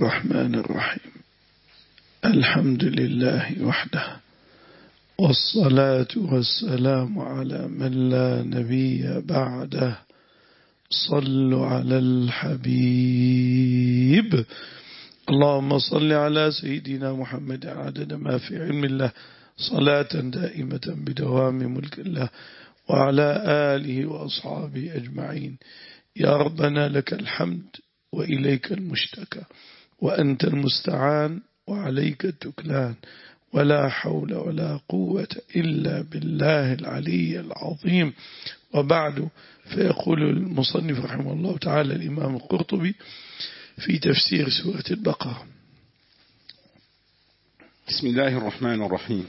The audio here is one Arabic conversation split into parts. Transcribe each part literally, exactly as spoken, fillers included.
الرحمن الرحيم. الحمد لله وحده، والصلاة والسلام على من لا نبي بعده. صلوا على الحبيب. اللهم صل على سيدنا محمد عدد ما في علم الله، صلاة دائمة بدوام ملك الله، وعلى آله وأصحابه أجمعين. يا ربنا لك الحمد وإليك المشتكى، وأنت المستعان وعليك التكلان، ولا حول ولا قوة إلا بالله العلي العظيم. وبعد، فيقول المصنف رحمه الله تعالى الإمام القرطبي في تفسير سورة البقرة: بسم الله الرحمن الرحيم.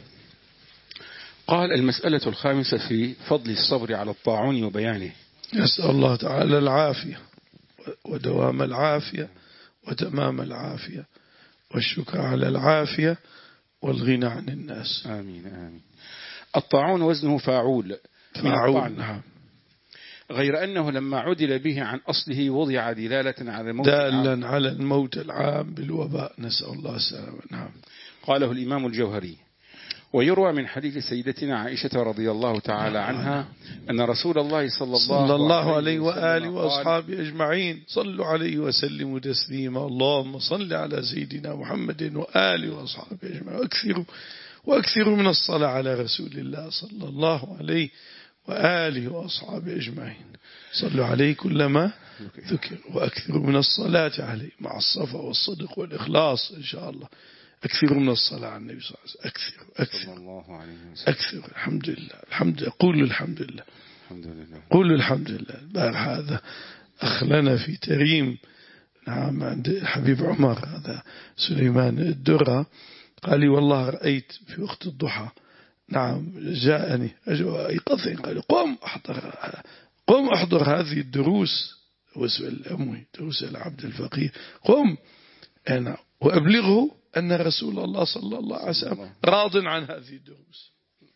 قال: المسألة الخامسة في فضل الصبر على الطاعون وبيانه. نسأل الله تعالى العافية ودوام العافية وتمام العافية، والشكر على العافية والغنى عن الناس. آمين آمين. الطاعون وزنه فاعول فاعول، نعم. غير أنه لما عدل به عن أصله وضع دلالة على الموت دالا العام. على الموت العام بالوباء، نسأل الله السلامة. نعم. قاله الإمام الجوهري. ويروى من حديث سيدتنا عائشة رضي الله تعالى عنها أن رسول الله صلى الله, صلى الله عليه وآله وآله وأصحابه أجمعين صلوا عليه وسلموا تسليما. اللهم صل على سيدنا محمد وآله وأصحابه أجمعين، وأكثروا وأكثروا من الصلاة على رسول الله صلى الله عليه وآله وأصحابه أجمعين. صلوا عليه كلما ذكر، وأكثروا من الصلاة عليه مع الصفا والصدق والإخلاص إن شاء الله. أكثر من الصلاة على النبي صلى الله عليه وسلم. أكثر أكثر الله عليه وسلم. أكثر. الحمد لله الحمد لله. قولوا الحمد لله الحمد لله. قولوا الحمد لله. بار هذا أخ لنا في تريم، نعم، عند الحبيب عمر، هذا سليمان الدرة، قال لي: والله رأيت في وقت الضحى، نعم، جاءني أيقظني، قال: قم أحضر قم أحضر هذه الدروس، وسؤال الأموي، دروس العبد الفقير، قم أنا وأبلغه أن رسول الله صلى الله عليه وسلم راض عن هذه الدروس.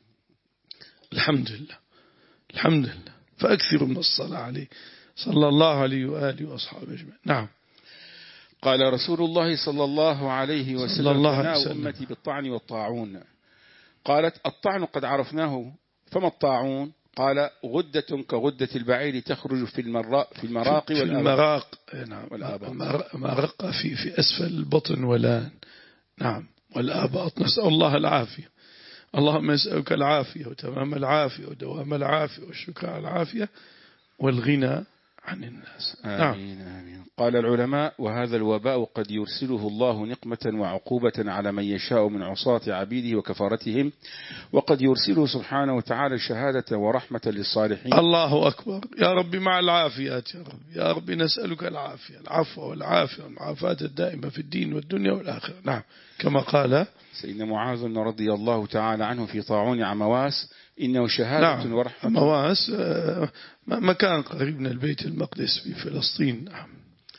الحمد لله الحمد لله. فأكثروا من الصلاة عليه صلى الله عليه وآله وأصحابه أجمعين. نعم. قال رسول الله صلى الله عليه وسلم: فناء أمتي بالطعن والطاعون. قالت: الطعن قد عرفناه، فما الطاعون؟ قال: غدة كغدة البعير تخرج في المراق في المراق في المراق، نعم، والآباط. مرق في في أسفل البطن والآن، نعم، والآباط. نسأل الله العافية. اللهم نسألك العافية وتمام العافية ودوام العافية والشكر على العافية والغنى عن الناس. آمين آمين. قال العلماء: وهذا الوباء قد يرسله الله نقمة وعقوبة على من يشاء من عصاة عبيده وكفارتهم، وقد يرسله سبحانه وتعالى شهادة ورحمة للصالحين. الله أكبر. يا رب مع العافيات، يا رب يا رب نسألك العافية، العفو والعافية والمعافاة الدائمة في الدين والدنيا والآخرة. نعم، كما قال سيدنا معاذ رضي الله تعالى عنه في طاعون عمواس: إنه شهادة نعم ورحمة. عمواس مكان قريب من البيت المقدس في فلسطين. نعم.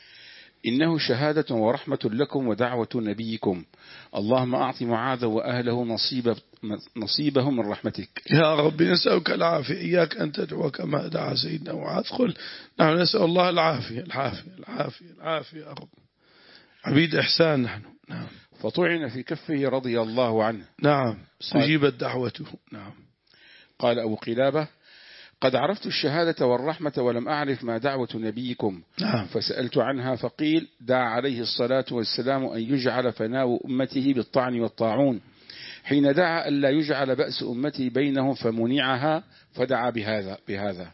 إنه شهادة ورحمة لكم ودعوة نبيكم، اللهم أعط معاذ وأهله نصيب نصيبهم من رحمتك. يا رب نسألك العافية. إياك أن تدعو كما دعا سيدنا معاذ. قل: نحن نسأل الله العافية العافية العافية العافية يا رب. عبيد إحسان نحن. نعم. فطعن في كفه رضي الله عنه. نعم، استجيبت دعوته. نعم. قال أبو قلابة: قد عرفت الشهادة والرحمة ولم أعرف ما دعوة نبيكم. نعم. فسألت عنها فقيل: دعا عليه الصلاة والسلام أن يجعل فناء أمته بالطعن والطاعون، حين دعا ألا يجعل بأس أمته بينهم فمنعها، فدعا بهذا بهذا.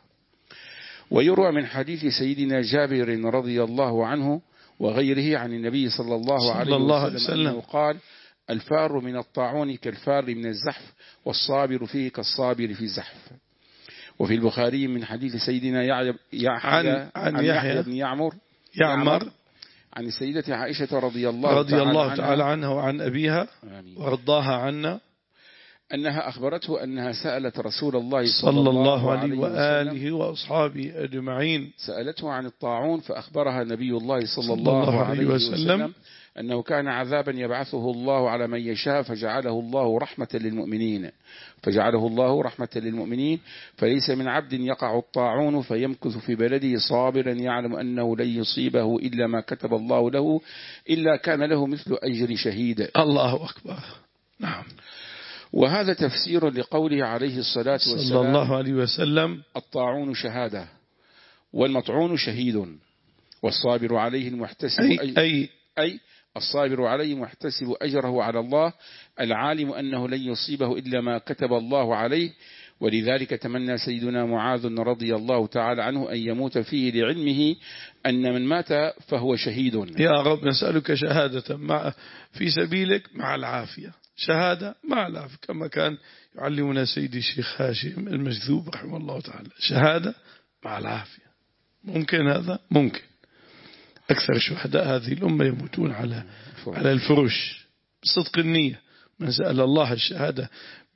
ويروى من حديث سيدنا جابر رضي الله عنه وغيره عن النبي صلى الله عليه صلى الله وسلم, وسلم أنه قال: الفار من الطاعون كالفار من الزحف، والصابر فيه كالصابر في الزحف. وفي البخاري من حديث سيدنا يحيى عن, عن, عن يحيى بن يعمر يعمر عن السيدة عائشة رضي الله رضي تعالى, الله عنها, تعالى عنها وعن أبيها آمين. ورضاها عنا أنها أخبرته أنها سألت رسول الله صلى الله عليه وآله وأصحابه أجمعين، سألته عن الطاعون فأخبرها نبي الله صلى, صلى الله, الله عليه عليه وسلم, وسلم أنه كان عذابا يبعثه الله على من يشاء فجعله الله رحمة للمؤمنين فجعله الله رحمة للمؤمنين فليس من عبد يقع الطاعون فيمكث في بلده صابرا يعلم أنه لن يصيبه إلا ما كتب الله له إلا كان له مثل أجر شهيد. الله أكبر. نعم. وهذا تفسير لقوله عليه الصلاة والسلام صلى الله عليه وسلم: الطاعون شهادة والمطعون شهيد والصابر عليه المحتسب أي, أي, أي الصابر عليه محتسب أجره على الله العالم أنه لن يصيبه إلا ما كتب الله عليه. ولذلك تمنى سيدنا معاذ رضي الله تعالى عنه أن يموت فيه لعلمه أن من مات فهو شهيد. يا رب نسألك شهادة مع في سبيلك مع العافية، شهادة مع العافية، كما كان يعلمنا سيدي الشيخ هاشم المجذوب رحمه الله تعالى، شهادة مع العافية. ممكن هذا؟ ممكن. أكثر شهداء هذه الأمة يموتون على على الفرش بصدق النية. من سأل الله الشهادة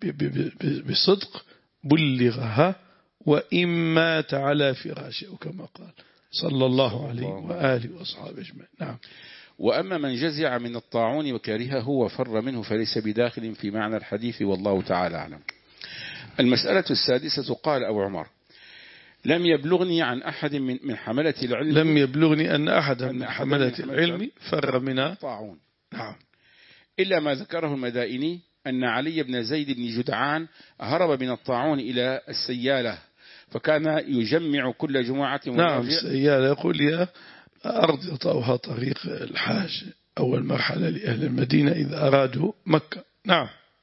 بصدق بلغها وإن مات على فراشه كما قال صلى الله عليه وآله وأصحابه أجمعين. نعم. وأما من جزع من الطاعون وكرهه وفر منه فليس بداخل في معنى الحديث والله تعالى أعلم. المسألة السادسة قال أبو عمر: لم يبلغني عن أحد من من حملة العلم لم يبلغني أن أحدا من حملة العلم فر من الطاعون. نعم. إلا ما ذكره المدائني أن علي بن زيد بن جدعان هرب من الطاعون إلى السيالة فكان يجمع كل جمعة. نعم. السيالة يقول يا أرض يطأها طريق الحاج، أول مرحلة لأهل المدينة إذا أرادوا مكة. نعم.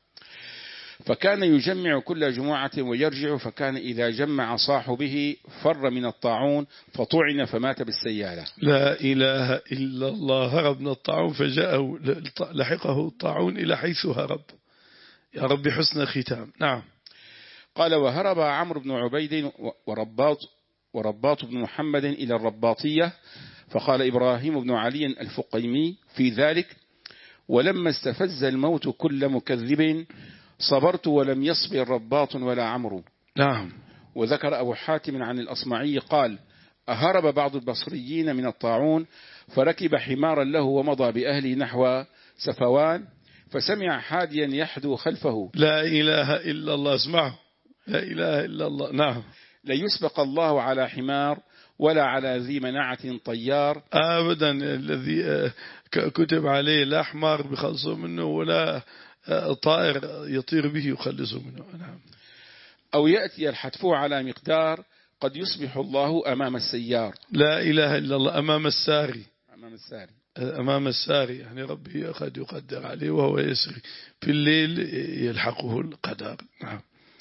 فكان يجمع كل جمعة ويرجع، فكان إذا جمع صاحبه فر من الطاعون فطعن فمات بالسيالة. لا إله إلا الله. هرب من الطاعون فجاءه لحقه الطاعون إلى حيث هرب. يا رب حسن ختام. نعم. قال: وهرب عمرو بن عبيد ورباط ورباط بن محمد إلى الرباطية، فقال إبراهيم بن علي الفقيمي في ذلك: ولما استفز الموت كل مكذب صبرت ولم يصبر رباط ولا عمرو. نعم. وذكر أبو حاتم عن الأصمعي قال: أهرب بعض البصريين من الطاعون فركب حمارا له ومضى بأهله نحو سفوان فسمع حاديا يحدو خلفه. لا إله إلا الله. اسمعه. لا إله إلا الله. نعم. ليسبق الله على حمار ولا على ذي مناعة طيار. أبدا. الذي كتب عليه لا حمار بخلصه منه ولا طائر يطير به يخلصه منه. نعم. أو يأتي الحتفو على مقدار قد يصبح الله أمام السيار. لا إله إلا الله. أمام الساري. أمام الساري. أمام الساري يعني ربي قد يقدر عليه وهو يسري في الليل يلحقه القدر. نعم.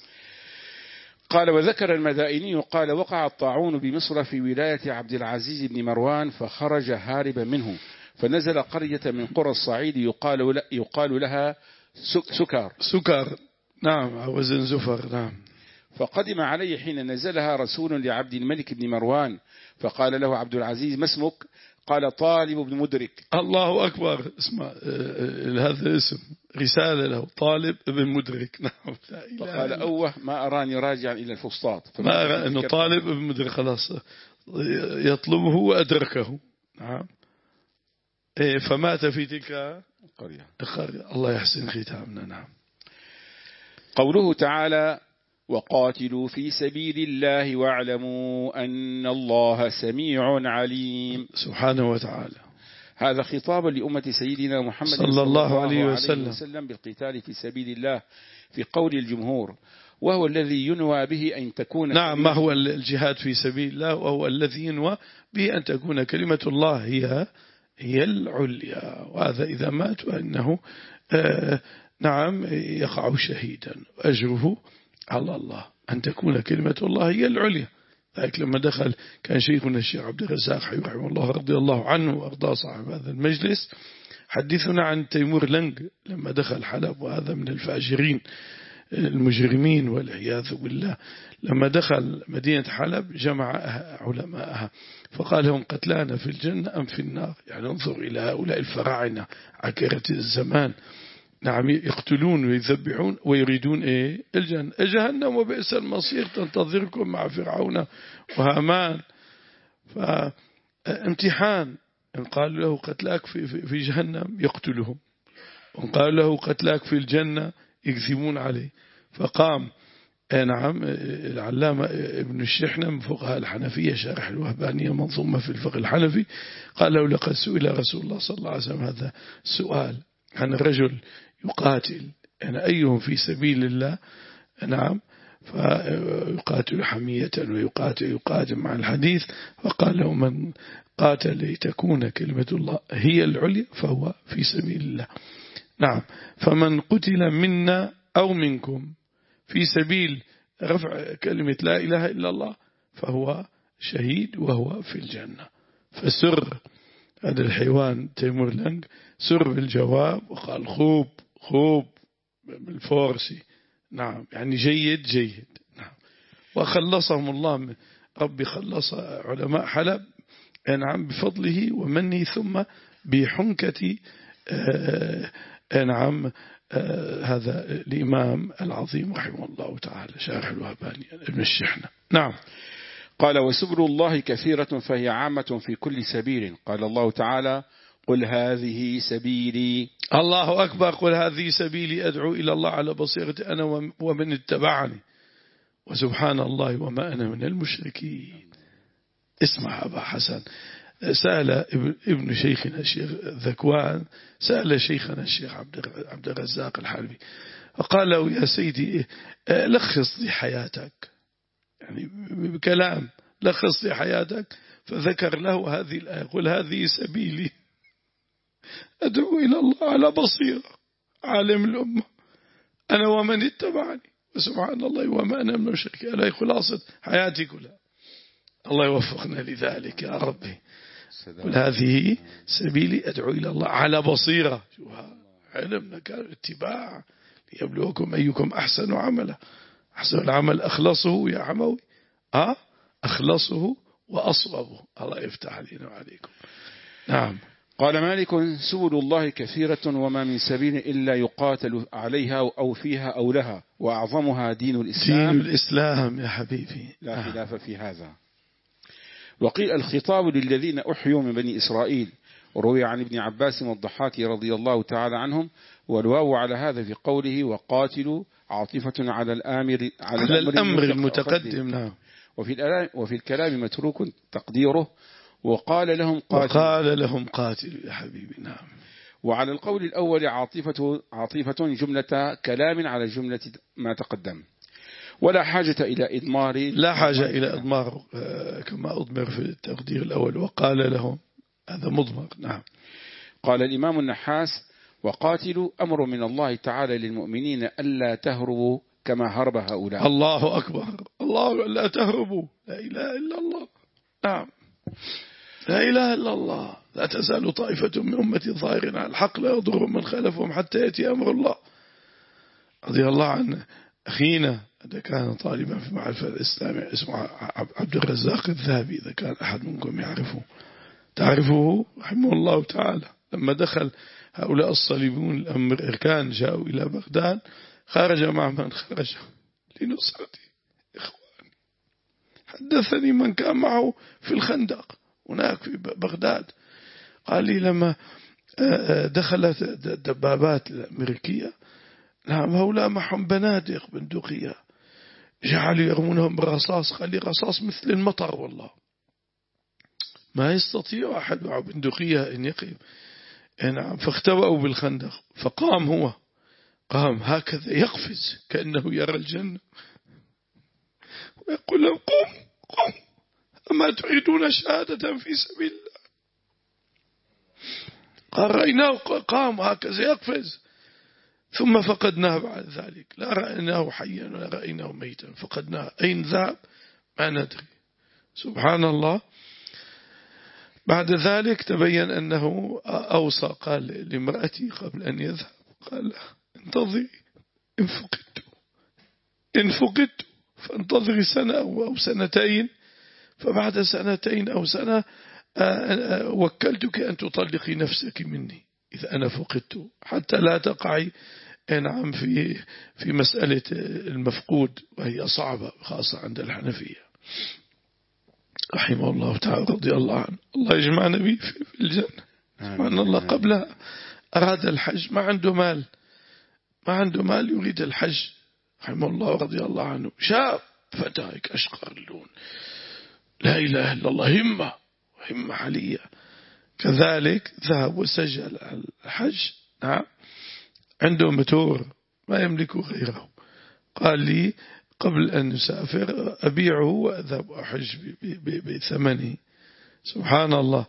قال: وذكر المدائني قال: وقع الطاعون بمصر في ولاية عبد العزيز بن مروان فخرج هاربا منه فنزل قرية من قرى الصعيد يقال, يقال لها سكر. سكر. نعم. وزن زفر. نعم. فقدم عليه حين نزلها رسول لعبد الملك بن مروان فقال له عبد العزيز: ما اسمك؟ قال: طالب بن مدرك. الله أكبر. اسمع هذا الاسم رسالة له، طالب بن مدرك. نعم. فقال: أوه ما أراني راجعا إلى الفسطاط. ما أرى أنه طالب بن مدرك خلاص يطلبه وأدركه. نعم. فمات في تلك القرية. الله يحسن ختامنا. نعم. قوله تعالى: وقاتلوا في سبيل الله واعلموا أن الله سميع عليم. سبحانه وتعالى. هذا خطاب لأمة سيدنا محمد صلى الله عليه وسلم, وسلم بالقتال في سبيل الله في قول الجمهور، وهو الذي ينوى به أن تكون. نعم. ما هو الجهاد في سبيل الله؟ وهو الذي ينوى به أن تكون كلمة الله هي هي العليا، وهذا إذا مات فإنه آه نعم يقع شهيدا وأجره على الله أن تكون كلمة الله هي العليا. ذلك لما دخل كان شيخنا الشيخ عبد الرزاق رحمه الله رضي الله عنه وأرضاه صاحب هذا المجلس حدثنا عن تيمور لنج لما دخل حلب، وهذا من الفاجرين المجرمين والعياذ بالله. لما دخل مدينة حلب جمع علماءها فقال لهم: قتلانا في الجنة أم في النار؟ يعني انظر إلى هؤلاء الفراعنة عكرة الزمان. نعم يقتلون ويذبحون ويريدون إيه الجنة. جهنم وبئس المصير تنتظركم مع فرعون وهامان. فامتحان، إن قال له قتلاك في, في, في جهنم يقتلهم، وإن قال له قتلاك في الجنة يكذبون عليه. فقام نعم العلامة ابن الشحنة من فقهاء الحنفية شارح الوهبانية منظومة في الفقه الحنفي، قال له لقد سئل رسول الله صلى الله عليه وسلم هذا السؤال عن الرجل يقاتل، يعني أيهم في سبيل الله، نعم فيقاتل حمية ويقاتل يقاتل مع الحديث، فقال له من قاتل لتكون كلمة الله هي العليا فهو في سبيل الله. نعم فمن قتل منا أو منكم في سبيل رفع كلمة لا إله إلا الله فهو شهيد وهو في الجنة. فسر هذا الحيوان تيمور لنج سر بالجواب وقال خوب خوب بالفارسي، نعم يعني جيد جيد. نعم وخلصهم الله، ربي خلص علماء حلب نعم بفضله ومنه، ثم بحنكة آه نعم آه هذا الإمام العظيم رحمه الله تعالى شارح الوهباني ابن الشحنة. نعم قال وسبل الله كثيرة فهي عامة في كل سبيل. قال الله تعالى قل هذه سبيلي. الله أكبر. قل هذه سبيلي أدعو إلى الله على بصيرة أنا ومن اتبعني وسبحان الله وما أنا من المشركين. اسمع أبا حسن، سأل ابن شيخنا الشيخ ذكوان سأل شيخنا الشيخ عبد الرزاق الحلبي فقال له يا سيدي لخص لي حياتك، يعني بكلام لخص لي حياتك، فذكر له هذه الآية قل هذه سبيلي أدعو إلى الله على بصيرة عالم الأمة أنا ومن اتبعني وسبحان الله وما أنا من المشركين. هذه خلاصة حياتي كلها. الله يوفقنا لذلك يا ربي. قل هذه سبيلي أدعو إلى الله على بصيرة. علمنا كان اتباع ليبلوكم أيكم أحسن عملا. أحسن العمل أخلصه يا عموي أه أخلصه وأصوبه. الله يفتح علينا وعليكم. نعم قال مالك سبل الله كثيرة وما من سبيل إلا يقاتل عليها أو فيها أو لها، وأعظمها دين الإسلام. دين الإسلام يا حبيبي لا خلاف في هذا. وقيل الخطاب للذين أحيوا من بني إسرائيل، وروي عن ابن عباس والضحاك رضي الله تعالى عنهم، والواو على هذا في قوله وقاتلوا عاطفة على الآمر على, على الأمر المتقدم. نعم وفي, وفي الكلام متروك تقديره وقال لهم قاتل وقال لهم قاتل يا حبيبي. نعم وعلى القول الأول عاطفة, عاطفة جملة كلام على جملة ما تقدم، ولا حاجة إلى إضمار لا حاجة إلى إضمار كما أضمر في التقدير الأول وقال لهم هذا مضمر. نعم قال الإمام النحاس وقاتلوا أمر من الله تعالى للمؤمنين ألا تهربوا كما هرب هؤلاء. الله أكبر. الله لا تهربوا لا إله إلا الله. نعم لا إله إلا الله. لا تزال طائفة من أمتي ظاهرين على الحق لا يضر من خالفهم حتى يأتي أمر الله. رضي الله عن أخينا إذا كان طالبا في معرفة الإسلام اسمه عبد الرزاق الذهبي، إذا كان أحد منكم يعرفه تعرفه رحمه الله تعالى، لما دخل هؤلاء الصليبون الأمريكان جاءوا إلى بغداد خرج مع من خرج لنصرته. إخواني حدثني من كان معه في الخندق هناك في بغداد، قال لي لما دخلت الدبابات الأمريكية نعم هؤلاء معهم بنادق بندقية جعلوا يرمونهم بالرصاص، قال لي رصاص مثل المطر والله ما يستطيع أحد معه بندقية أن يقيم. نعم فاختبأوا بالخندق، فقام هو قام هكذا يقفز كأنه يرى الجنة ويقول لهم قم قم أما تريدون شهادة في سبيل الله؟ قال رأيناه قام هكذا يقفز، ثم فقدناه بعد ذلك، لا رأيناه حيا ولا رأيناه ميتا، فقدناه أين ذهب ما ندري. سبحان الله. بعد ذلك تبين أنه أوصى قال لامرأتي قبل أن يذهب قال انتظري إن فقدت إن فقدت فانتظري سنة أو سنتين، فبعد سنتين أو سنة وكلتك أن تطلقي نفسك مني إذا أنا فقدت، حتى لا تقعي نعم في في مسألة المفقود، وهي صعبة خاصة عند الحنفية رحمه الله تعالى رضي الله عنه. الله يجمعنا به في الجنة. سبحان الله. قبلها أراد الحج، ما عنده مال، ما عنده مال يريد الحج رحمه الله رضي الله عنه. شاب فتاك أشقر اللون، لا إله إلا الله، همة همة عالية. كذلك ذهب وسجل الحج. نعم، عنده متور ما يملك غيره. قال لي قبل أن نسافر أبيعه وأذهب أحج بثمنه. سبحان الله.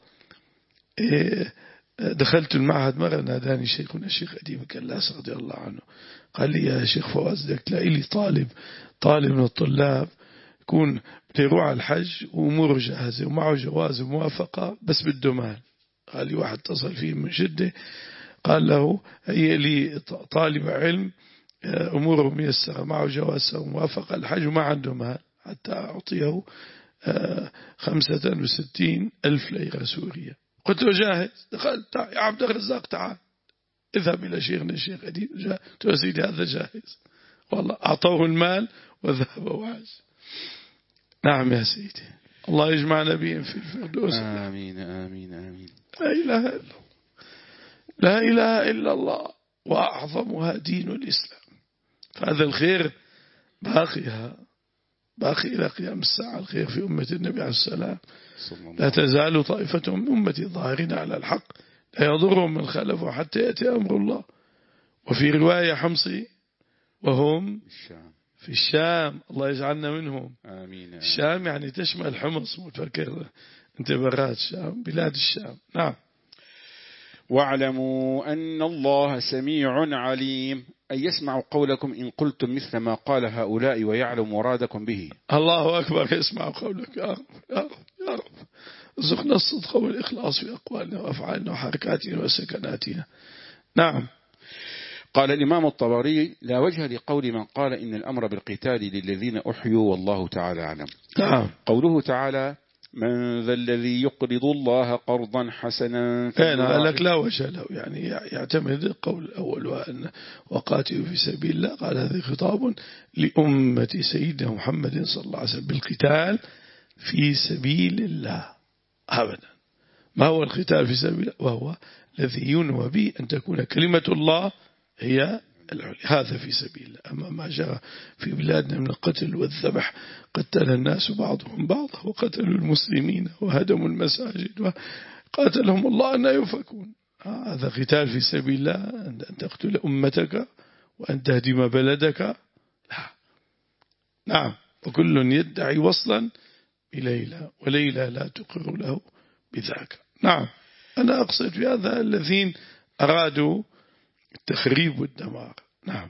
دخلت المعهد مرة، ناداني شيخنا الشيخ أديب كلاس رضي الله عنه، قال لي يا شيخ فواز بدك تلاقي لي طالب طالب من الطلاب يكون بيروح على الحج وأموره جاهزة ومعه جواز وموافقة، بس بده مال. قال لي واحد اتصل فيه من جدة قال له هي لي طالب علم أموره ميسرة، معه جواز وموافقة الحج وما عنده مال، حتى أعطيه خمسة وستين ألف ليرة سورية. قلت له جاهز. دخلت يا عبد الرزاق تعال اذهب إلى شيخنا الشيخ أديب. قلت له سيدي هذا جاهز، والله أعطوه المال وذهب وعاش. نعم يا سيدي، الله يجمعنا بهم في الفردوس. آمين آمين آمين. لا إله إلا الله، لا إله إلا الله، وأعظمها دين الإسلام. فهذا الخير باقيها باقي إلى قيام الساعة. الخير في أمة النبي عليه السلام. لا تزال طائفة من أمتي ظاهرين على الحق لا يضرهم من خلفه حتى يأتي أمر الله. وفي رواية حمصي وهم في الشام، الله يجعلنا منهم. آمين. الشام يعني تشمل حمص، متفكر انت برات الشام، بلاد الشام. نعم. واعلموا أن الله سميع عليم، أن يسمع قولكم إن قلتم مثل ما قال هؤلاء ويعلم مرادكم به. الله أكبر. يسمع قولك يا رب يا رب يا رب. ارزقنا الصدق والإخلاص في أقوالنا وأفعالنا وحركاتنا وسكناتنا. نعم. قال الإمام الطبري لا وجه لقول من قال إن الأمر بالقتال للذين أحيوا والله تعالى أعلم. نعم. قوله تعالى من ذا الذي يقرض الله قرضا حسنا. أنا لك لا وجه له، يعني يعتمد القول الأول وأن وقاتلوا في سبيل الله. قال هذا خطاب لأمة سيدنا محمد صلى الله عليه وسلم بالقتال في سبيل الله أبدا. ما هو القتال في سبيل الله؟ وهو الذي ينوى به أن تكون كلمة الله هي العليا، هذا في سبيل الله. أما ما جرى في بلادنا من القتل والذبح، قتل الناس بعضهم بعضا وقتلوا المسلمين وهدموا المساجد وقاتلهم الله أن يفكون. هذا قتال في سبيل الله، أن تقتل أمتك وأن تهدم بلدك؟ لا. نعم. وكل يدعي وصلا بليلى وليلى لا تقر له بذاك. نعم. أنا أقصد في هذا الذين أرادوا التخريب والدمار. نعم.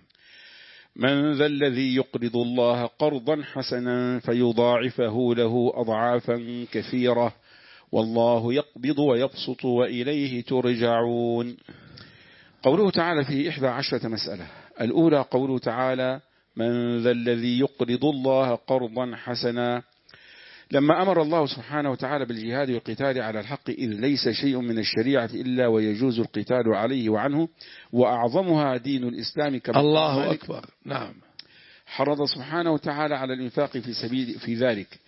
من ذا الذي يقرض الله قرضا حسنا فيضاعفه له أضعافا كثيرة والله يقبض ويبسط وإليه ترجعون. قوله تعالى في إحدى عشرة مسألة. الأولى قوله تعالى من ذا الذي يقرض الله قرضا حسنا، لما أمر الله سبحانه وتعالى بالجهاد والقتال على الحق، إذ ليس شيء من الشريعة إلا ويجوز القتال عليه وعنه، وأعظمها دين الإسلام كما الله أكبر. نعم. حرض سبحانه وتعالى على الإنفاق في سبيل في ذلك،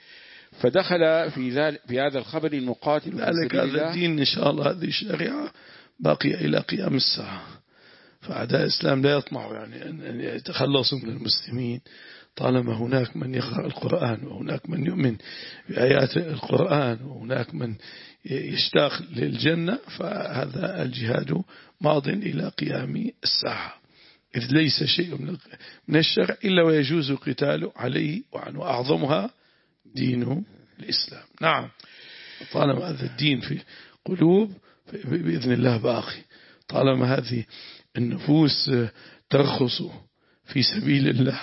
فدخل في ذلك في هذا الخبر المقاتل في سبيل الله. هذا الدين إن شاء الله، هذه الشريعة باقية إلى قيام الساعة. فأعداء الإسلام لا يطمعوا يعني أن يتخلصوا من المسلمين طالما هناك من يقرأ القرآن وهناك من يؤمن بآيات القرآن وهناك من يشتاق للجنة، فهذا الجهاد ماض إلى قيام الساعة، إذ ليس شيء من الشرع إلا ويجوز القتال عليه وعنه، أعظمها دين الإسلام. نعم. طالما هذا الدين في قلوب بإذن الله باقي، طالما هذه النفوس ترخص في سبيل الله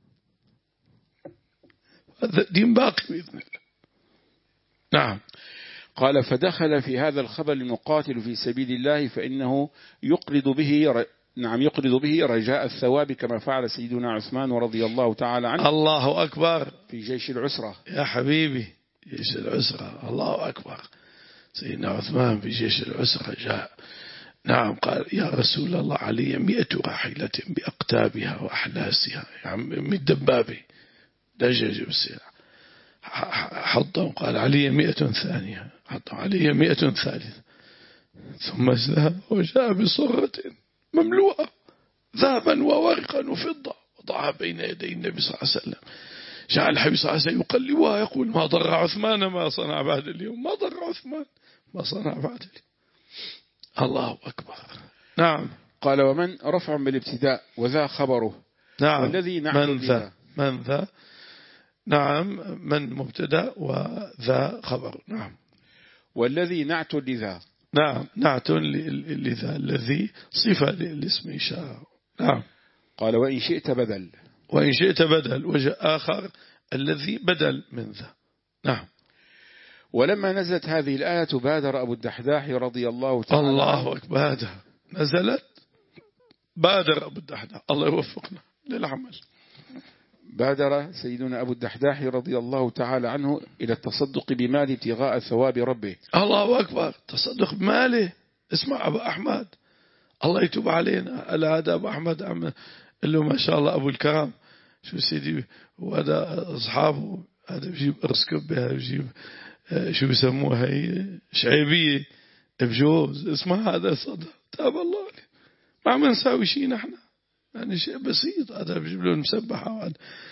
هذا الدين باقي بإذن الله. نعم. قال فدخل في هذا الخبر المقاتل في سبيل الله فإنه يقرض به ر... نعم يقرض به رجاء الثواب كما فعل سيدنا عثمان رضي الله تعالى عنه. الله أكبر. في جيش العسرة. يا حبيبي جيش العسرة. الله أكبر. سيدنا عثمان في جيش العسرة جاء نعم قال يا رسول الله علي مئة راحلة بأقتابها وأحلاسها، يعني من دبابة دجاج بسيرة حطهم. قال علي مئة ثانية، حطهم علي مئة ثالثة، ثم ذهب وجاء بصرة مملوءة ذهبا وورقا وفضة وضعها بين يدي النبي صلى الله عليه وسلم. جعل الحبيب صلى الله عليه وسلم يقلبها يقول ما ضر عثمان ما صنع بعد اليوم، ما ضر عثمان ما صنع بعد اليوم. الله أكبر. نعم. قال ومن رفع بالابتداء وذا خبره. نعم. والذي من ذا من ذا نعم من مبتدأ وذا خبر. نعم. والذي نعت لذا. نعم نعت لذا الذي صفة للاسم إشارة. نعم. قال وإن شئت بدل. وإن شئت بدل وجاء آخر الذي بدل من ذا. نعم. ولما نزلت هذه الآية بادر أبو الدحداح رضي الله تعالى الله أكبر. نزلت بادر أبو الدحداح، الله يوفقنا للعمل. بادر سيدنا أبو الدحداح رضي الله تعالى عنه إلى التصدق بماله ابتغاء ثواب ربه. الله أكبر. تصدق بماله. اسمع أبو أحمد الله يتوب علينا. ألا هذا أبو أحمد عم اللي ما شاء الله أبو الكرام شو سيدي، وهذا أصحابه هذا بيجيب أرسكب بها، بيجيب شو بيسموها هي شعيبية بجوز. اسمها هذا صدق تاب الله عليه. ما عم نساوي شيء نحن، يعني شيء بسيط. هذا بيجيب له المسبحة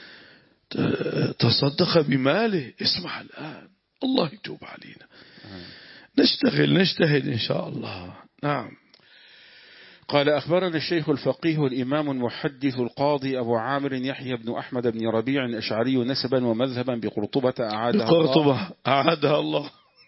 تصدق بماله. اسمع الآن الله يتوب علينا. نشتغل نجتهد إن شاء الله. نعم. قال أخبرنا الشيخ الفقيه الإمام المحدث القاضي أبو عامر يحيى بن أحمد بن ربيع الأشعري نسبا ومذهبا بقرطبة أعادها بقرطبة أعادها الله.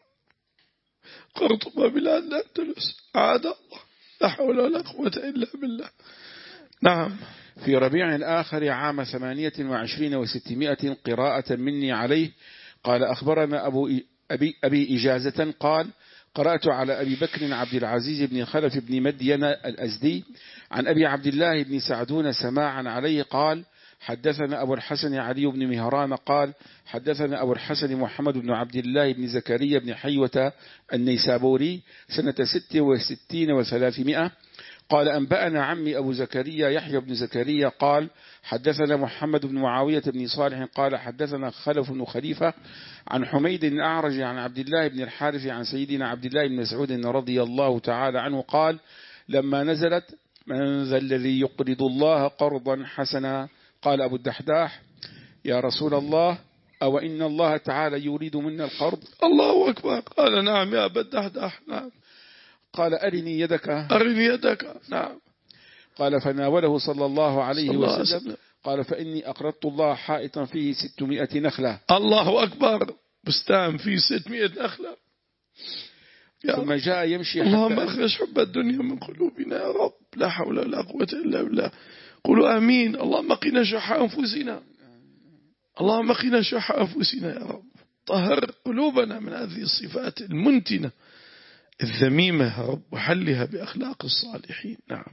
قرطبة بلاد الأندلس أعادها الله، لا حول ولا قوة إلا بالله. نعم. في ربيع الآخر عام ثمانية وعشرين وستمائة قراءة مني عليه. قال أخبرنا أبو أبي, أبي إجازة قال قرأت على أبي بكر عبد العزيز بن خلف بن مدين الأزدي عن أبي عبد الله بن سعدون سماعا عليه قال حدثنا أبو الحسن علي بن مهران قال حدثنا أبو الحسن محمد بن عبد الله بن زكريا بن حيوة النيسابوري سنة ست وستين وثلاثمائة قال أنبأنا عمي أبو زكريا يحيى بن زكريا قال حدثنا محمد بن معاوية بن صالح قال حدثنا خلف بن خليفة عن حميد الأعرج عن عبد الله بن الحارث عن سيدنا عبد الله بن مسعود رضي الله تعالى عنه قال لما نزلت من ذا الذي يقرض الله قرضا حسنا قال أبو الدحداح يا رسول الله أو إن الله تعالى يريد منا القرض. الله أكبر. قال نعم يا أبا الدحداح. نعم. قال أرني يدك. أرني يدك. نعم. قال فناوله صلى الله عليه صلى الله وسلم وسلم. قال فإني أقرضت الله حائطا فيه ستمائة نخلة. الله أكبر. بستان فيه ستمائة نخلة. ثم جاء يمشي. اللهم أخرج حب الدنيا من قلوبنا يا رب، لا حول ولا قوة إلا بالله. قولوا آمين. اللهم قنا شح أنفسنا، اللهم قنا شح أنفسنا يا رب. طهر قلوبنا من هذه الصفات المنتنة الذميمة يا رب، وحلها بأخلاق الصالحين. نعم.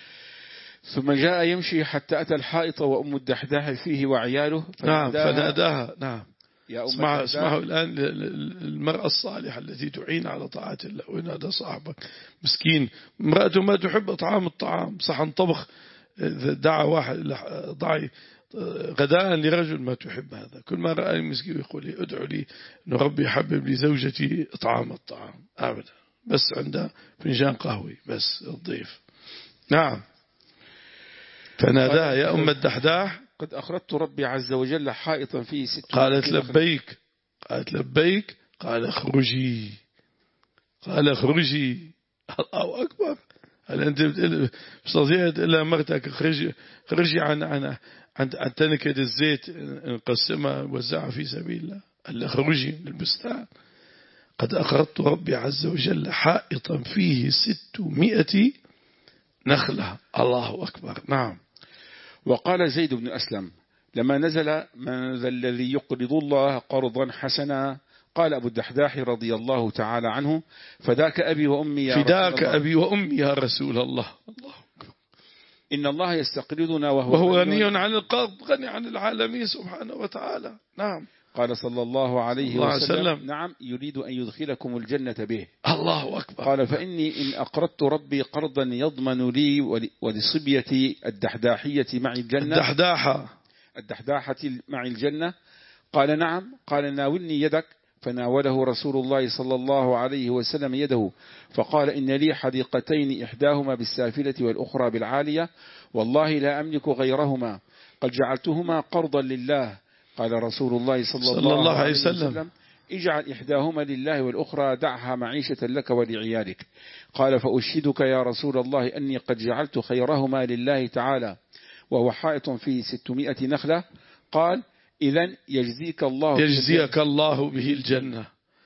ثم جاء يمشي حتى أتى الحائط وأم الدحداح فيه وعياله نعم فناداها. نعم. يا أم اسمعوا اسمعوا الآن المرأة الصالحة التي تعين على طاعة الله. وينادى صاحبك مسكين امرأته ما تحب طعام الطعام، صحن طبخ دعا واحد ضعي غداء لرجل ما تحب هذا. كل ما رأى المسكين يقول لي ادعو لي أن ربي يحبب لي زوجتي طعام الطعام. أبدا، بس عندها فنجان قهوي بس الضيف. نعم. فناداها يا أم الدحداح قد أخرجت ربي عز وجل حائطا فيه ست. قالت لبيك. قالت لبيك. قال اخرجي. قال اخرجي. الله أكبر. هل أنت بتستطيع تقول لها مرتك اخرجي خرجي عن عن عن, عن تنكة الزيت نقسمها وزعها في سبيل الله؟ قال اخرجي من البستان. قد أخرجت ربي عز وجل حائطا فيه ستمائة نخلة. الله أكبر. نعم. وقال زيد بن أسلم لما نزل من ذا الذي يقرض الله قرضا حسنا قال أبو الدحداح رضي الله تعالى عنه فداك أبي وأمي يا فداك أبي وأمي يا رسول الله. الله أكبر. إن الله يستقرضنا وهو, وهو غني عن القرض، غني عن العالمين سبحانه وتعالى. نعم. قال صلى الله عليه الله وسلم وسلم. نعم يريد أن يدخلكم الجنة به. الله أكبر. قال فإني إن أقرضت ربي قرضا يضمن لي ولصبيتي الدحداحية معي الجنة الدحداحة الدحداحة معي الجنة. قال نعم. قال ناولني يدك. فناوله رسول الله صلى الله عليه وسلم يده فقال إن لي حديقتين إحداهما بالسافلة والأخرى بالعالية والله لا أملك غيرهما قد جعلتهما قرضا لله. قال رسول الله صلى, صلى الله, الله عليه وسلم, وسلم اجعل إحداهما لله والأخرى دعها معيشة لك ولعيالك. قال فأشهدك يا رسول الله أني قد جعلت خيرهما لله تعالى وهو حائط فيه ستمائة نخلة. قال إذن يجزيك الله يجزيك الله به الجنة.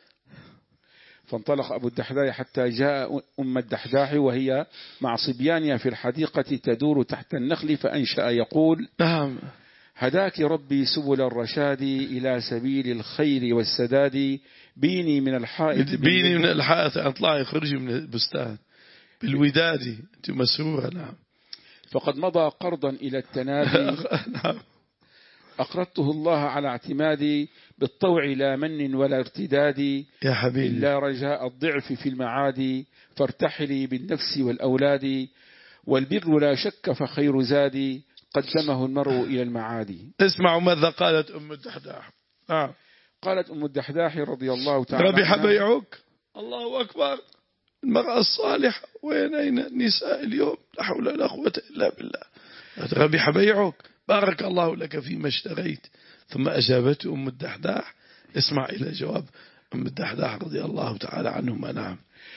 فانطلق أبو الدحداح حتى جاء أم الدحداح وهي مع صبيانها في الحديقة تدور تحت النخل فأنشأ يقول نعم هداك ربي سبل الرشاد إلى سبيل الخير والسداد بيني من الحائط بيني من الحائط أطلع يخرج من البستان بالوداد أنت مسرورة. نعم. فقد مضى قرضا إلى التنادي نعم. أقرضته الله على اعتمادي بالطوع لا من ولا ارتداد يا حبيبي إلا رجاء الضعف في المعاد فارتحلي بالنفس والأولاد والبر لا شك فخير زادي قدمه المرء إلى المعاد. اسمعوا ماذا قالت أم الدحداح. آه. قالت أم الدحداح رضي الله تعالى ربح بيعك. الله أكبر. المرأة الصالحة وين أين النساء اليوم لا حول ولا قوة إلا بالله. ربح بيعك بارك الله لك فيما اشتريت. ثم أجابته أم الدحداح. اسمع إلى جواب أم الدحداح رضي الله تعالى عنهما. نعم.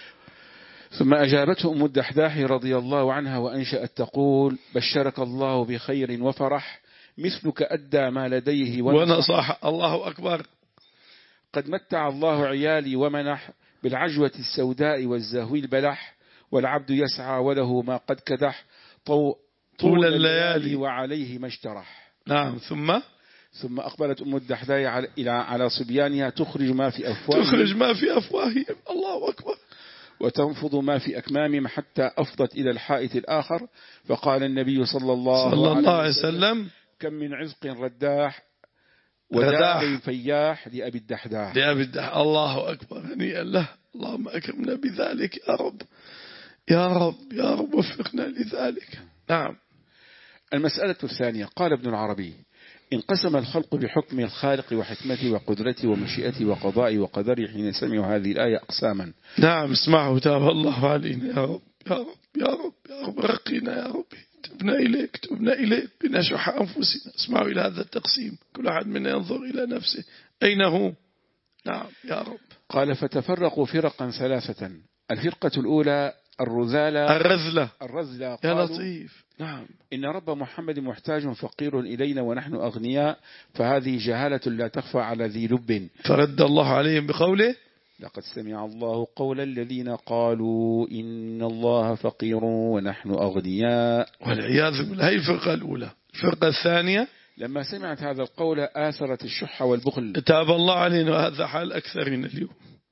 ثم أجابته أم الدحداح رضي الله عنها وأنشأت تقول بشرك الله بخير وفرح مثلك أدى ما لديه ونصح. الله أكبر. قد متع الله عيالي ومنح بالعجوة السوداء والزهوي البلح والعبد يسعى وله ما قد كدح طو طول الليالي وعليه ما اشترح. نعم. ثم ثم أقبلت أم الدحداح على إلى على صبيانها تخرج ما في أفواههم تخرج ما في أفواههم. الله أكبر. وتنفض ما في أكمامهم حتى أفضت إلى الحائط الآخر. فقال النبي صلى الله, صلى الله عليه وسلم, وسلم كم من عزق رداح وداع فياح لأبي الدحداح. لأبي الدحداح. الله أكبر. هنيئا له. اللهم أكرمنا بذلك يا رب يا رب يا رب وفقنا لذلك. نعم. المسألة الثانية. قال ابن العربي انقسم الخلق بحكم الخالق وحكمته وقدرته ومشيئته وقضائه وقدره حين سمعوا هذه الآية أقساما. نعم. اسمعوا تاب الله علينا يا رب يا رب يا رب يا رب رقينا يا رب تبنا إليك تبنا إليك بنشح أنفسنا. اسمعوا إلى هذا التقسيم كل أحد منا ينظر إلى نفسه أين هو. نعم يا رب. قال فتفرقوا فرقا ثلاثة. الفرقة الأولى الرذالة الرذلة الرذلة يا لطيف. نعم. إن رب محمد محتاج فقير إلينا ونحن أغنياء فهذه جهالة لا تخفى على ذي لب. فرد الله عليهم بقوله لقد سمع الله قول الذين قالوا إن الله فقير ونحن أغنياء والعياذ بالله. هي الفرقة الأولى. الفرقة الثانية لما سمعت هذا القول آثرت الشح والبخل. تاب الله علينا وهذا حال أكثرنا اليوم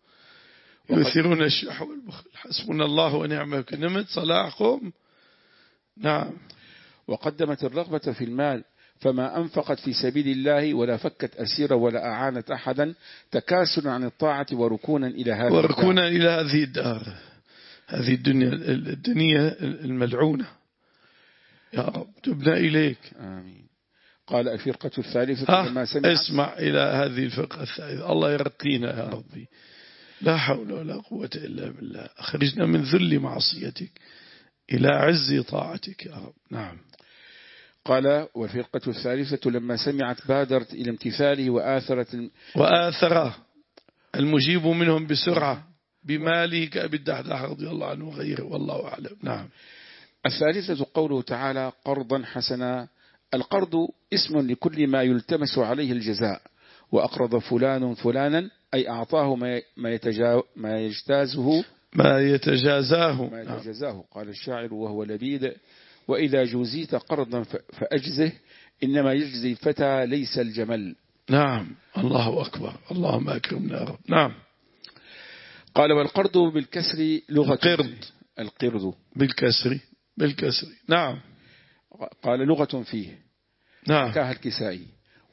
يثيرون الشح والبخل. حسبنا الله ونعم الوكيل. نمت صلاحكم. نعم. وقدمت الرغبة في المال فما أنفقت في سبيل الله ولا فكت أسيرا ولا أعانت أحدا تكاسلا عن الطاعة وركونا إلى هذه وركونا إلى هذه الدار هذه الدنيا الدنيا الملعونة. يا رب تبنا إليك. آمين. قال الفرقة الثالثة لما سمعت. اسمع إلى هذه الفرقة الثالثة. الله يرقينا يا ربي لا حول ولا قوة إلا بالله. أخرجنا من ذل معصيتك إلى عز طاعتك يا رب. نعم. قال والفرقة الثالثة لما سمعت بادرت إلى امتثاله وآثرت الم... وآثره المجيب منهم بسرعة بماله كأبي الدحداح رضي الله عنه وغيره والله أعلم. نعم. الثالثة قوله تعالى قرضا حسنا. القرض اسم لكل ما يلتمس عليه الجزاء وأقرض فلان فلانا أي أعطاه ما يتجا... ما يجتازه ما يتجازاه ما يتجازاه. قال الشاعر وهو لبيد وإذا جوزيت قرضا فأجزه إنما يجزي الفتى ليس الجمل. نعم. الله أكبر. اللهم أكرمنا يا رب. نعم. قال والقرض بالكسر لغة القرض. القرض بالكسر بالكسر. نعم. قال لغة فيه. نعم. حكاها الكسائي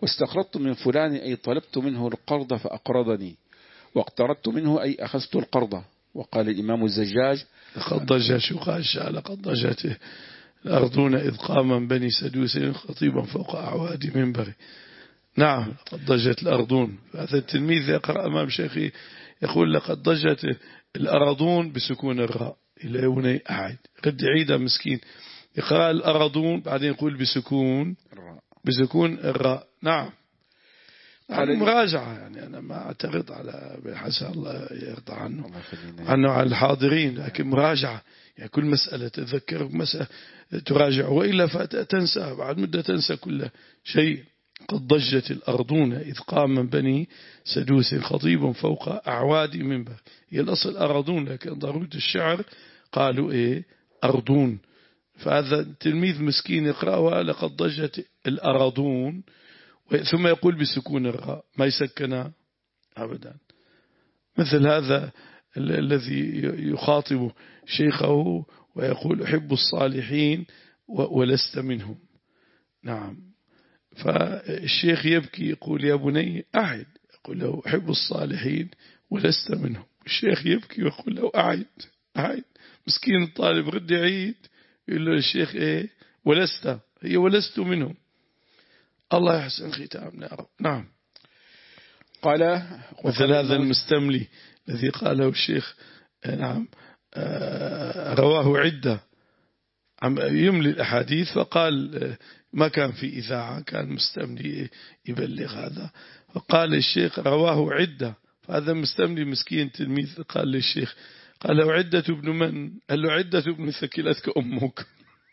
واستقرضت من فلان أي طلبت منه القرض فأقرضني، واقترضت منه أي أخذت القرض. وقال الإمام الزجاج: لقد ضجت شو قال لقد ضجت الأرضون إذ قام بني سدوس خطيبا فوق أعواد منبري. نعم لقد ضجت الأرضون. هذا التلميذ يقرأ أمام شيخي يقول لقد ضجت الأرضون بسكون الراء إلى يوني أعد قد عيدا مسكين يقرأ الأرضون بعدين يقول بسكون بسكون الراء. نعم على مراجعة يعني أنا ما أعترض على حسن الله يرضى عنه عنه على الحاضرين، لكن مراجعة يعني كل مسألة تذكر مسألة تراجع وإلا فتنسى بعد مدة تنسى كل شيء. قد ضجت الأرضون إذ قام من بني سدوس خطيب فوق أعواد منبر. هي الأصل أرضون لكن ضرورة الشعر قالوا إيه أرضون. فهذا التلميذ مسكين يقرأها لقد ضجت الأرضون ثم يقول بسكون الراء ما يسكنها أبدا. مثل هذا الذي يخاطب شيخه ويقول أحب الصالحين ولست منهم. نعم فالشيخ يبكي يقول يا بني أعد، يقول له أحب الصالحين ولست منهم. الشيخ يبكي ويقول له أعد أعد. مسكين الطالب رد يعيد يقول له الشيخ إيه ولست، هي ولست منهم. الله يحسن ختامنا يا رب. نعم قال مثل هذا المستملي الذي قاله الشيخ نعم رواه عدة يملي الأحاديث فقال ما كان في إذاعة كان مستملي يبلغ هذا فقال الشيخ رواه عدة. فهذا مستملي مسكين تلميذ قال للشيخ قال له عدة ابن من؟ قال له عدة ابن ثكلتك أمك.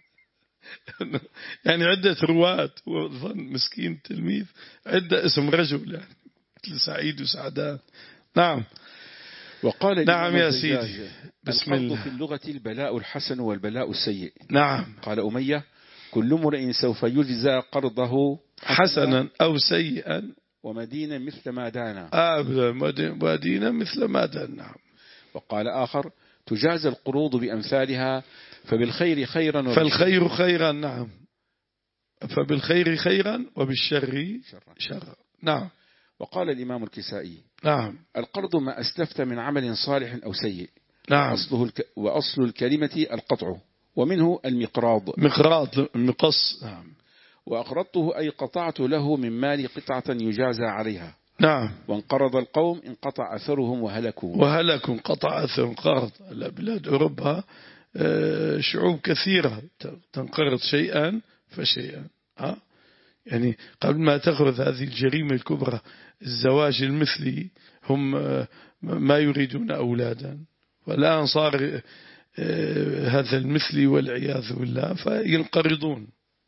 يعني عدة رواة وظن مسكين تلميذ عدة اسم رجل يعني مثل سعيد وسعدان. نعم وقال نعم يا سيدي بسم الله. في اللغة البلاء الحسن والبلاء السيء. نعم قال أمية كل امرئ سوف يجزى قرضه حسنا أو سيئا ومدينا مثل ما دانا آه مدينة مثل ما دانا. نعم. وقال آخر تجازى القروض بأمثالها فبالخير خيرا فالخير خيرا. نعم فبالخير خيرا وبالشر شرا. نعم. وقال الإمام الكسائي نعم القرض ما أسلفت من عمل صالح أو سيء. نعم أصله الك... وأصل الكلمة القطع ومنه المقراض مقراض مقص. نعم. وأقرضته أي قطعت له من مال قطعة يجازى عليها. نعم. وانقرض القوم انقطع أثرهم وهلكوا وهلكوا انقطع أثرهم. قرض بلاد أوروبا شعوب كثيرة تنقرض شيئا فشيئا. ها يعني قبل ما تخرج هذه الجريمة الكبرى الزواج المثلي هم ما يريدون أولادا والآن صار هذا المثلي والعياذ بالله فينقرضون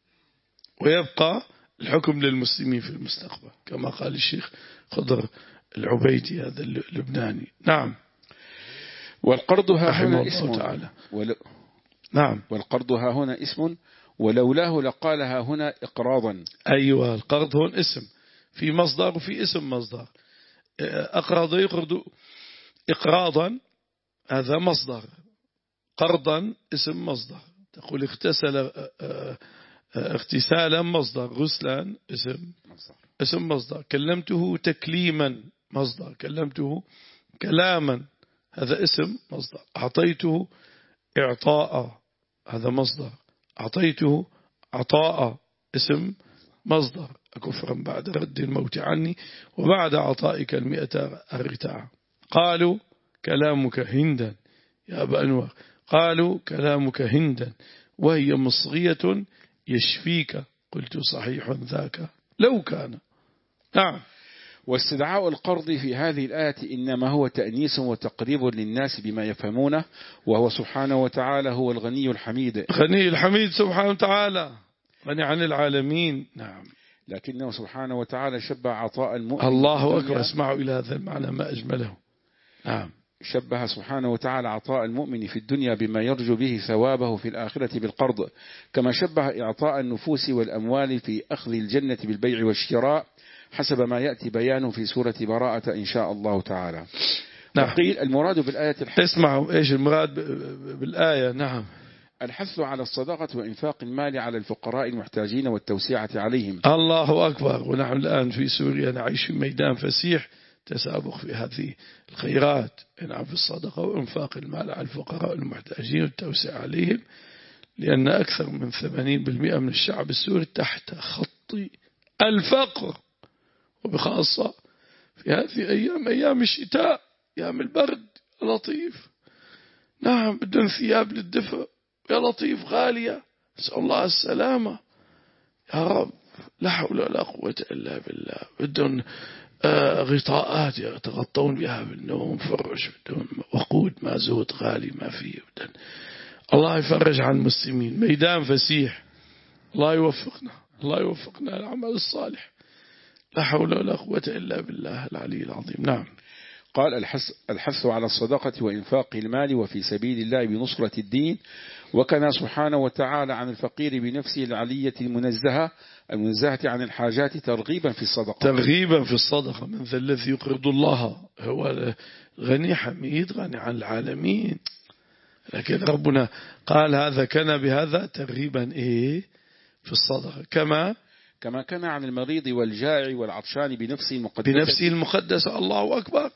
ويبقى الحكم للمسلمين في المستقبل كما قال الشيخ خضر العبيدي هذا اللبناني. نعم. والقرض ها هنا اسم تعالى. ول... نعم. والقرض ها هنا اسم ولولاه لقالها هنا إقراضا. أيوة القرض هون اسم في مصدر وفي اسم مصدر. أقرض يقرض إقراضا هذا مصدر قرضا اسم مصدر. تقول اغتسل اغتسالا مصدر غسلا اسم اسم مصدر. كلمته تكليما مصدر كلمته كلاما هذا اسم مصدر. أعطيته إعطاء هذا مصدر. أعطيته عطاء اسم مصدر. كفرا بعد رد الموت عني وبعد عطائك المئة الرتاع. قالوا كلامك هندا يا أبا أنور قالوا كلامك هندا وهي مصغية يشفيك. قلت صحيح ذاك لو كان. نعم. واستدعاء القرض في هذه الآية إنما هو تأنيس وتقريب للناس بما يفهمونه وهو سبحانه وتعالى هو الغني الحميد. غني الحميد سبحانه وتعالى غني عن العالمين. نعم. لكنه سبحانه وتعالى شبه عطاء المؤمن. الله أكبر اسمعوا إلى هذا المعنى ما أجمله. نعم. شبه سبحانه وتعالى عطاء المؤمن في الدنيا بما يرجو به ثوابه في الآخرة بالقرض كما شبه إعطاء النفوس والأموال في أخذ الجنة بالبيع والشراء حسب ما يأتي بيانه في سورة براءة إن شاء الله تعالى. نعم. وقيل المراد بالآية الحسنة. اسمعوا إيش المراد بالآية. نعم. الحث على الصدقة وإنفاق المال على الفقراء المحتاجين والتوسعة عليهم. الله أكبر. ونحن الآن في سوريا نعيش في ميدان فسيح تسابق في هذه الخيرات، نعم، في الصدقة وإنفاق المال على الفقراء المحتاجين والتوسعة عليهم، لأن أكثر من ثمانين بالمئة من الشعب السوري تحت خط الفقر، وبخاصة في هذه أيام أيام الشتاء، أيام البرد لطيف. نعم، بدون ثياب للدفء يا لطيف غالية، نسأل الله السلامة يا رب، لا حول ولا قوة إلا بالله. بدون آه غطاءات يتغطون بها بالنوم، فرش، بدون وقود مازوت غالي ما فيه. بدون الله يفرج عن المسلمين. ميدان فسيح، الله يوفقنا، الله يوفقنا العمل الصالح، لا حول ولا قوة إلا بالله العلي العظيم. نعم. قال الحث, الحث على الصدقة وإنفاق المال وفي سبيل الله بنصرة الدين، وكان سبحانه وتعالى عن الفقير بنفسه العلية المنزهة المنزهة عن الحاجات ترغيبا في الصدقة. ترغيبا في الصدقة. من ذا الذي يقرض الله، هو غني حميد غني عن العالمين، لكن ربنا قال هذا كان بهذا ترغيبا إيه في الصدقة. كما كما كان عن المريض والجائع والعطشان بنفسه المقدسة بنفسه المقدسة. الله أكبر.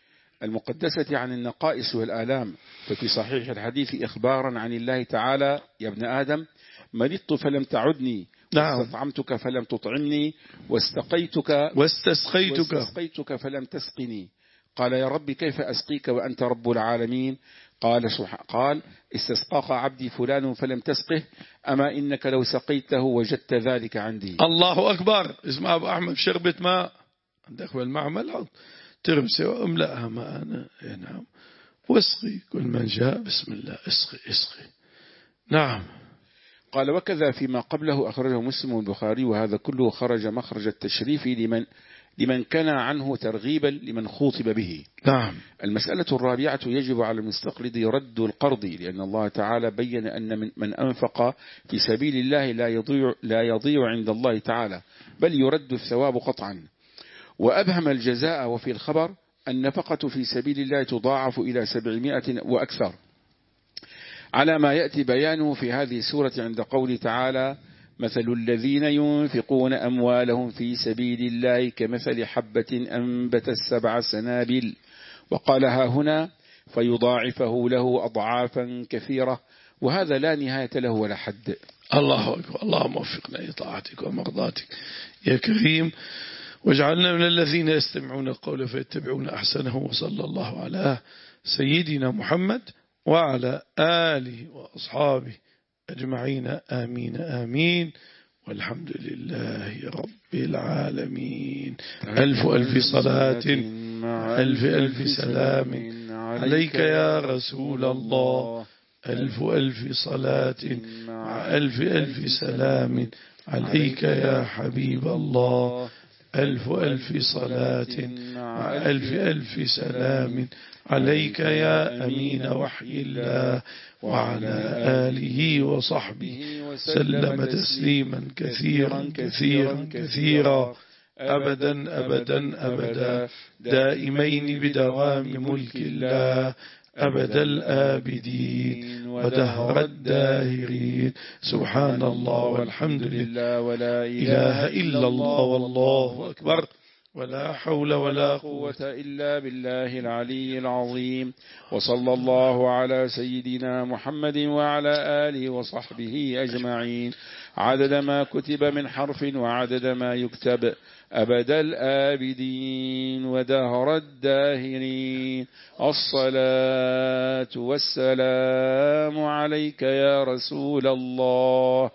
المقدسة عن النقائص والآلام. ففي صحيح الحديث إخبارا عن الله تعالى: يا ابن آدم مرضت فلم تعدني، نعم، واستطعمتك فلم تطعمني، واستقيتك واستسقيتك واستسقيتك فلم تسقني. قال: يا رب كيف أسقيك وأنت رب العالمين؟ قال قال استسقاك عبدي فلان فلم تسقه، أما إنك لو سقيته وجدت ذلك عندي. الله أكبر. اسمع أبو أحمد، شربة ماء عندك بالمعمل، حط ترمسة واملأها ماء. نعم، واسقي كل من جاء بسم الله، اسقي اسقي. نعم. قال: وكذا فيما قبله أخرجه مسلم والبخاري، وهذا كله خرج مخرج التشريف لمن لمن كان عنه ترغيبا لمن خوطب به. نعم. المسألة الرابعة: يجب على المستقرض رد القرض، لأن الله تعالى بين أن من, من أنفق في سبيل الله لا يضيع, لا يضيع عند الله تعالى، بل يرد الثواب قطعا. وأبهم الجزاء. وفي الخبر: النفقة في سبيل الله تضاعف إلى سبعمائة وأكثر، على ما يأتي بيانه في هذه السورة عند قوله تعالى: مثل الذين ينفقون أموالهم في سبيل الله كمثل حبة أنبتت سبع سنابل. وقالها هنا: فيضاعفه له أضعافا كثيرة، وهذا لا نهاية له ولا حد. الله أكبر. اللهم وفقنا لطاعتك ومرضاتك يا كريم، واجعلنا من الذين يستمعون القول فيتبعون أحسنه. وصلى الله على سيدنا محمد وعلى آله وأصحابه أجمعين. آمين آمين، والحمد لله رب العالمين. ألف ألف صلاة ألف ألف سلام عليك يا رسول الله. ألف ألف صلاة ألف ألف سلام عليك يا حبيب الله. ألف ألف صلاة ألف ألف سلام عليك يا أمين وحي الله، وعلى آله وصحبه سلم تسليما كثيرا كثيرا كثيرا، أبدا أبدا أبدا، دائمين بدوام ملك الله، أبد الآبدين ودهر الداهرين. سبحان الله والحمد لله ولا إله إلا الله والله أكبر، ولا حول ولا قوة إلا بالله العلي العظيم. وصلى الله على سيدنا محمد وعلى آله وصحبه أجمعين، عدد ما كتب من حرف وعدد ما يكتب، أبد الآبدين ودهر الداهرين. الصلاة والسلام عليك يا رسول الله.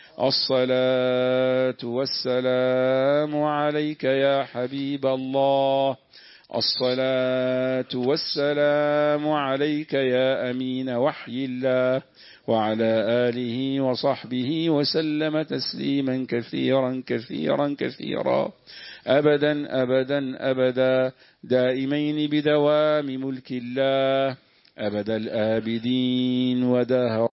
الصلاة والسلام عليك يا حبيب الله. الصلاة والسلام عليك يا أمين وحي الله، وعلى آله وصحبه وسلم تسليما كثيرا كثيرا كثيرا، أبدا أبدا أبدا، دائمين بدوام ملك الله، أبد الآبدين ودهر